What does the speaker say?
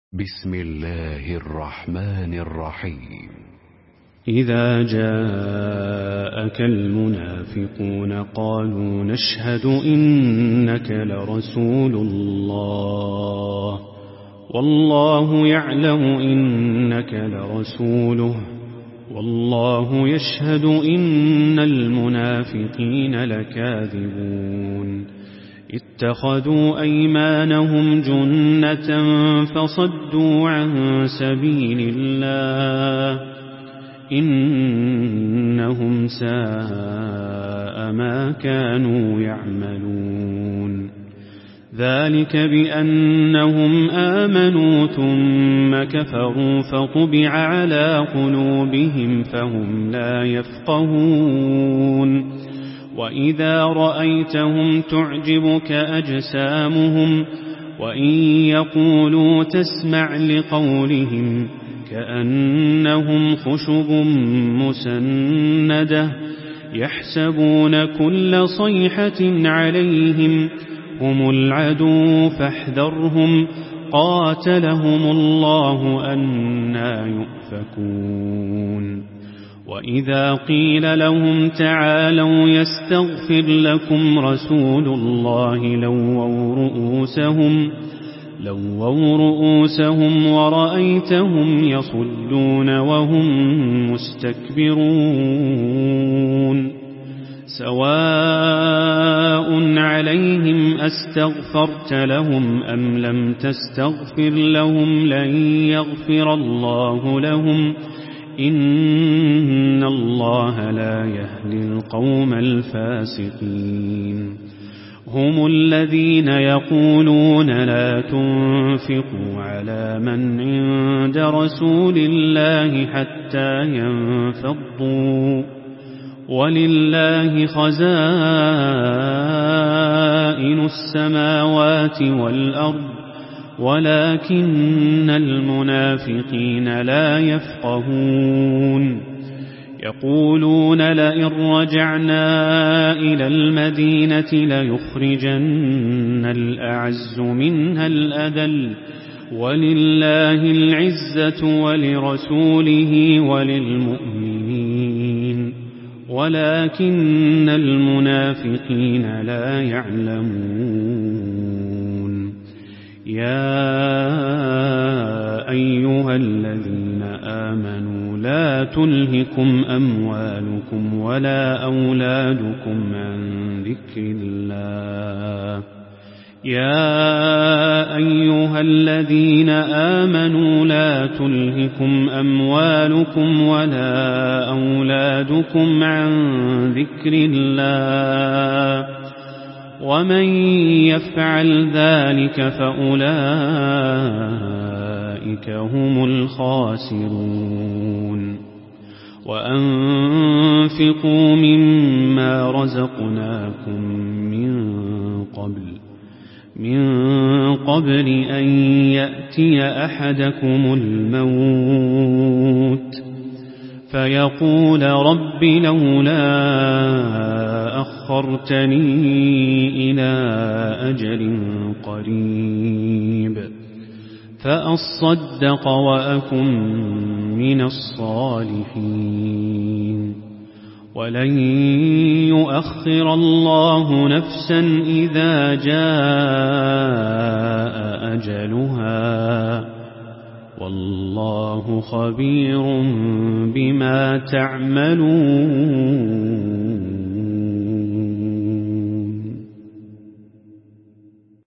بسم الله الرحمن الرحيم. إذا جاءك المنافقون قالوا نشهد إنك لرسول الله والله يعلم إنك لرسوله والله يشهد إن المنافقين لكاذبون اتخذوا أيمانهم جنة فصدوا عن سبيل الله إنهم ساء ما كانوا يعملون ذلك بأنهم آمنوا ثم كفروا فطبع على قلوبهم فهم لا يفقهون وإذا رأيتهم تعجبك أجسامهم وإن يقولوا تسمع لقولهم كأنهم خشب مسندة يحسبون كل صيحة عليهم هم العدو فاحذرهم قاتلهم الله أنى يؤفكون وإذا قيل لهم تعالوا يستغفر لكم رسول الله لووا رؤوسهم ورأيتهم يصدون وهم مستكبرون سواء عليهم أستغفرت لهم أم لم تستغفر لهم لن يغفر الله لهم إن الله لا يهدي القوم الفاسقين هم الذين يقولون لا تنفقوا على من عند رسول الله حتى ينفضوا ولله خزائن السماوات والأرض ولكن المنافقين لا يفقهون يقولون لئن رجعنا إلى المدينة ليخرجن الأعز منها الأذل ولله العزة ولرسوله وللمؤمنين ولكن المنافقين لا يعلمون يا أيها الذين آمنوا لا تلهكم أموالكم ولا أولادكم عن ذكر الله يا أيها الذين آمنوا لا تلهكم أموالكم ولا أولادكم عن ذكر الله ومن يفعل ذلك فأولئك هم الخاسرون وأنفقوا مما رزقناكم من قبل أن يأتي أحدكم الموت فيقول رب لولا أخرتني إلى أجل قريب فأصدق وأكن من الصالحين ولن يؤخر الله نفسا إذا جاء أجلها والله خبير بما تعملون